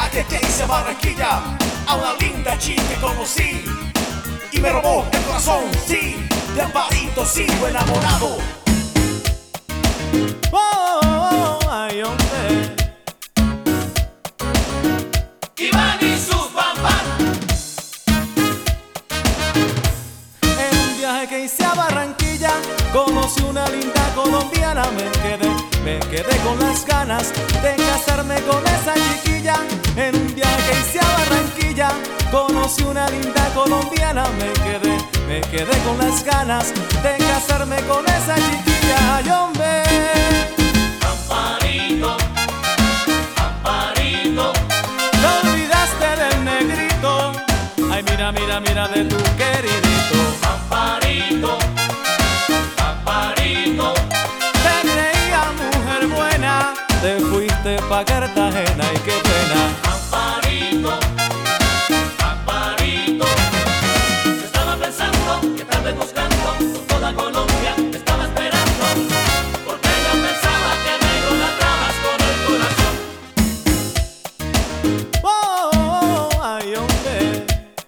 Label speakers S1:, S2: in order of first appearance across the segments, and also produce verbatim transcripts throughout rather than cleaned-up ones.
S1: viaje que hice a Barranquilla, a una linda chica que conocí y me robó el corazón, sí, de Amparito sigo enamorado.
S2: Oh, oh, oh, ay, hombre.
S1: Iván y sus bambán.
S2: En un viaje que hice a Barranquilla, conocí una linda colombiana. Me quedé, me quedé con las ganas de casarme con esa chiquilla. En un viaje que hice a Barranquilla, conocí una linda colombiana. Me quedé, me quedé con las ganas de casarme con esa chiquilla. Ay, hombre.
S1: Amparito, Amparito,
S2: Te olvidaste del negrito. Ay, mira, mira, mira de tu queridito.
S1: Amparito, Amparito.
S2: Te creía mujer buena, te fuiste pa' Cartagena y qué pena.
S1: Amparito, Amparito. Yo estaba pensando que tal vez buscando por toda Colombia te estaba esperando, porque yo pensaba que me idolatrabas con el corazón.
S2: Oh, oh, oh, ay, hombre.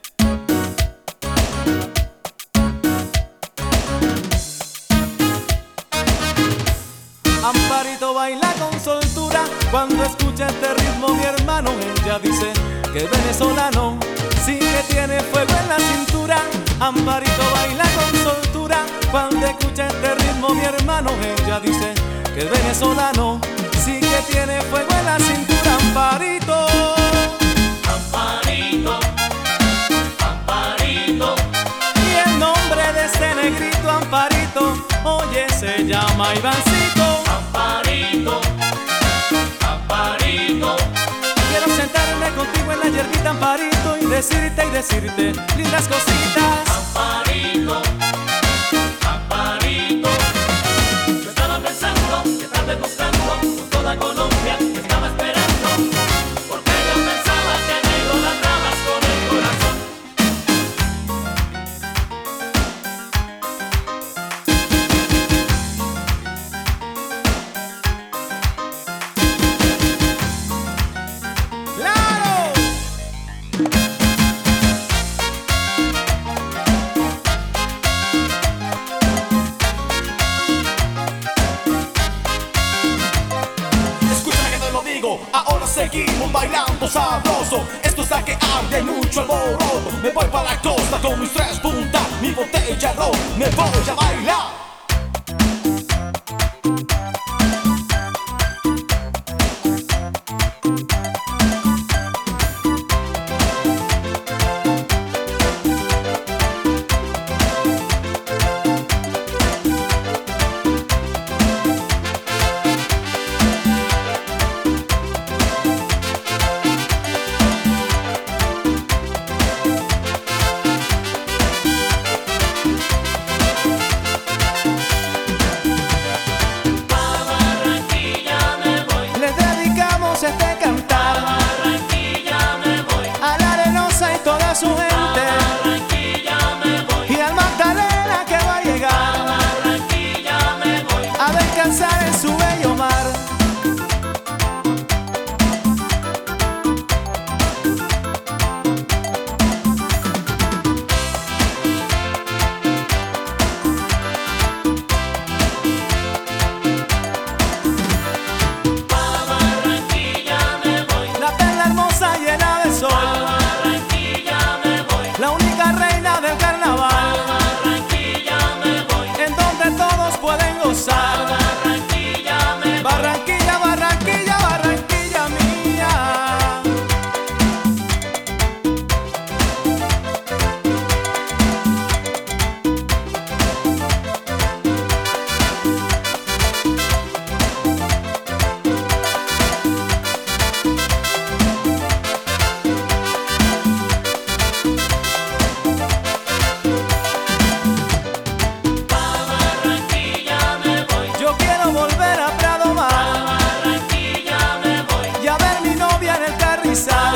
S2: Amparito baila con soltura cuando escucha este ritmo mi hermano. Ella dice que es venezolano, sí que tiene fuego en la cintura. Amparito baila con soltura cuando escucha este ritmo mi hermano. Ella dice que es venezolano, sí que tiene fuego en la cintura. Amparito,
S1: Amparito, Amparito.
S2: y el nombre de este negrito Amparito, oye, se llama Ivancito.
S1: Amparito, Amparito.
S2: Quiero sentarme contigo en la hierbita, Amparito, y decirte y decirte lindas cositas.
S1: Amparito, Amparito. Yo estaba pensando que tal vez buscando por toda Colombia te estaba esperando, porque yo pensaba que me idolatrabas con el corazón.
S2: ¡Claro!
S1: Escúchame que te lo digo, ahora seguimos bailando sabroso. Esto está que arde, hay mucho alboroto. Me voy para la costa con mis tres puntas, mi botella de ron, me voy a bailar.
S2: Les dedicamos este cantar a la Arenosa y toda su gente, y al Magdalena que va a llegar a descansar en su bello mar. La perla hermosa llena de sol, la única reina del carnaval, en donde todos pueden gozar. Barranquilla, Barranquilla, Barranquilla mía. Yo quiero volver a Prado Mar y a ver mi novia en el Carrizal.